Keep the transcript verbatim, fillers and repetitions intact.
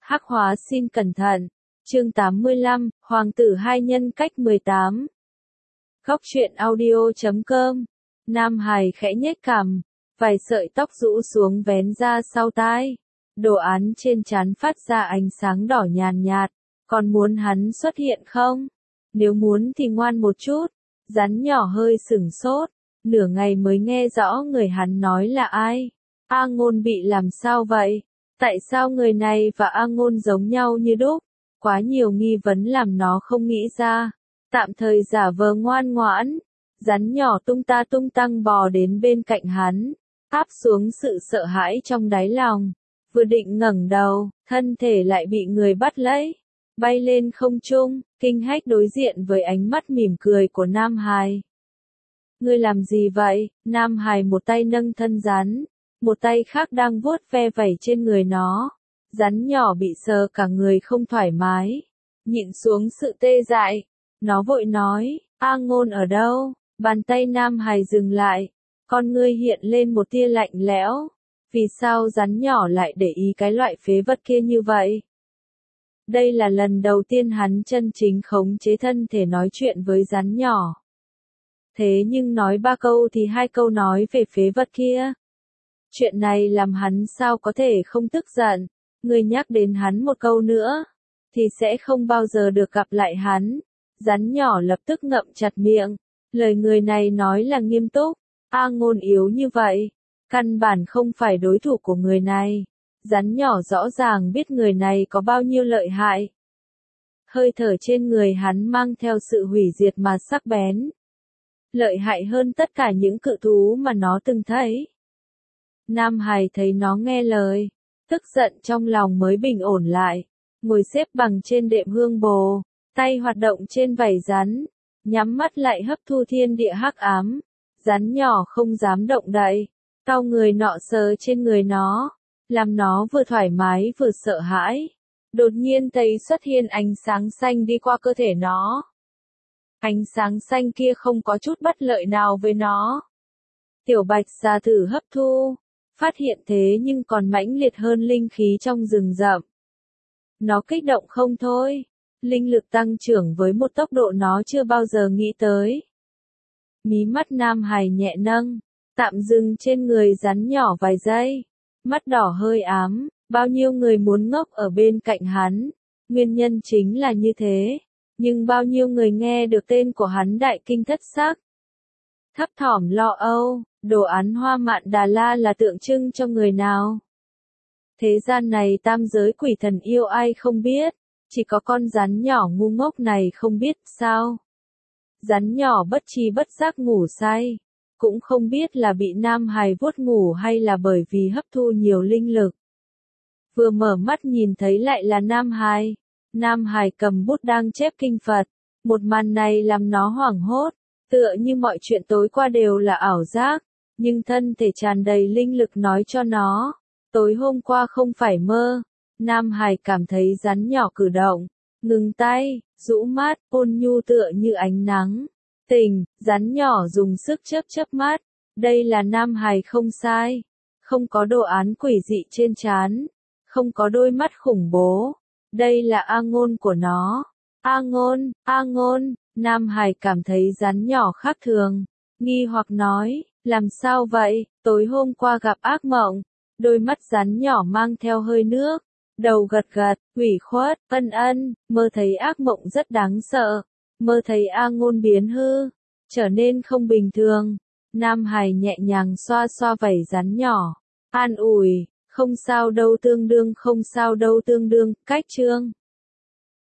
Hắc hóa xin cẩn thận. Chương tám mươi lăm, Hoàng tử hai nhân cách mười tám. Góc truyện audio chấm com. Nam Hải khẽ nhếch cằm, vài sợi tóc rũ xuống vén ra sau tai. Đồ án trên trán phát ra ánh sáng đỏ nhàn nhạt, còn muốn hắn xuất hiện không? Nếu muốn thì ngoan một chút. Rắn nhỏ hơi sửng sốt, nửa ngày mới nghe rõ người hắn nói là ai. A Ngôn bị làm sao vậy? Tại sao người này và A Ngôn giống nhau như đúc? Quá nhiều nghi vấn làm nó không nghĩ ra. Tạm thời giả vờ ngoan ngoãn. Rắn nhỏ tung ta tung tăng bò đến bên cạnh hắn, áp xuống sự sợ hãi trong đáy lòng. Vừa định ngẩng đầu, thân thể lại bị người bắt lấy, bay lên không trung, kinh hách đối diện với ánh mắt mỉm cười của Nam Hải. Ngươi làm gì vậy? Nam Hải một tay nâng thân rắn, một tay khác đang vuốt ve vảy trên người nó. Rắn nhỏ bị sờ cả người không thoải mái, nhịn xuống sự tê dại. Nó vội nói, A Ngôn ở đâu? Bàn tay Nam Hải dừng lại, con ngươi hiện lên một tia lạnh lẽo. Vì sao rắn nhỏ lại để ý cái loại phế vật kia như vậy? Đây là lần đầu tiên hắn chân chính khống chế thân thể nói chuyện với rắn nhỏ. Thế nhưng nói ba câu thì hai câu nói về phế vật kia. Chuyện này làm hắn sao có thể không tức giận. Người nhắc đến hắn một câu nữa, thì sẽ không bao giờ được gặp lại hắn. Rắn nhỏ lập tức ngậm chặt miệng. Lời người này nói là nghiêm túc. A Ngôn yếu như vậy, căn bản không phải đối thủ của người này. Rắn nhỏ rõ ràng biết người này có bao nhiêu lợi hại. Hơi thở trên người hắn mang theo sự hủy diệt mà sắc bén. Lợi hại hơn tất cả những cự thú mà nó từng thấy. Nam Hải thấy nó nghe lời, tức giận trong lòng mới bình ổn lại. Ngồi xếp bằng trên đệm hương bồ, tay hoạt động trên vảy rắn, nhắm mắt lại hấp thu thiên địa hắc ám. Rắn nhỏ không dám động đậy, cau người nọ sờ trên người nó, làm nó vừa thoải mái vừa sợ hãi. Đột nhiên thấy xuất hiện ánh sáng xanh đi qua cơ thể nó. Ánh sáng xanh kia không có chút bất lợi nào với nó. Tiểu Bạch ra thử hấp thu, phát hiện thế nhưng còn mãnh liệt hơn linh khí trong rừng rậm. Nó kích động không thôi, linh lực tăng trưởng với một tốc độ nó chưa bao giờ nghĩ tới. Mí mắt Nam Hải nhẹ nâng, tạm dừng trên người rắn nhỏ vài giây. Mắt đỏ hơi ám, bao nhiêu người muốn ngốc ở bên cạnh hắn. Nguyên nhân chính là như thế. Nhưng bao nhiêu người nghe được tên của hắn đại kinh thất sắc. Thấp thỏm lo âu, đồ án hoa mạn Đà La là tượng trưng cho người nào? Thế gian này tam giới quỷ thần yêu ai không biết, chỉ có con rắn nhỏ ngu ngốc này không biết sao? Rắn nhỏ bất tri bất giác ngủ say, cũng không biết là bị Nam Hải vuốt ngủ hay là bởi vì hấp thu nhiều linh lực. Vừa mở mắt nhìn thấy lại là Nam Hải. Nam Hải cầm bút đang chép kinh Phật. Một màn này làm nó hoảng hốt, tựa như mọi chuyện tối qua đều là ảo giác, nhưng thân thể tràn đầy linh lực nói cho nó, tối hôm qua không phải mơ. Nam Hải cảm thấy rắn nhỏ cử động, ngừng tay, rũ mắt, ôn nhu tựa như ánh nắng. Tình, rắn nhỏ dùng sức chớp chớp mắt. Đây là Nam Hải không sai. Không có đồ án quỷ dị trên trán, không có đôi mắt khủng bố. Đây là A Ngôn của nó. A Ngôn, A Ngôn. Nam Hải cảm thấy rắn nhỏ khác thường, nghi hoặc nói, làm sao vậy? Tối hôm qua gặp ác mộng. Đôi mắt rắn nhỏ mang theo hơi nước, đầu gật gật, ủy khuất, ân ân, mơ thấy ác mộng rất đáng sợ. Mơ thấy A Ngôn biến hư, trở nên không bình thường. Nam Hải nhẹ nhàng xoa xoa vảy rắn nhỏ, an ủi, không sao đâu tương đương không sao đâu tương đương, cách chương.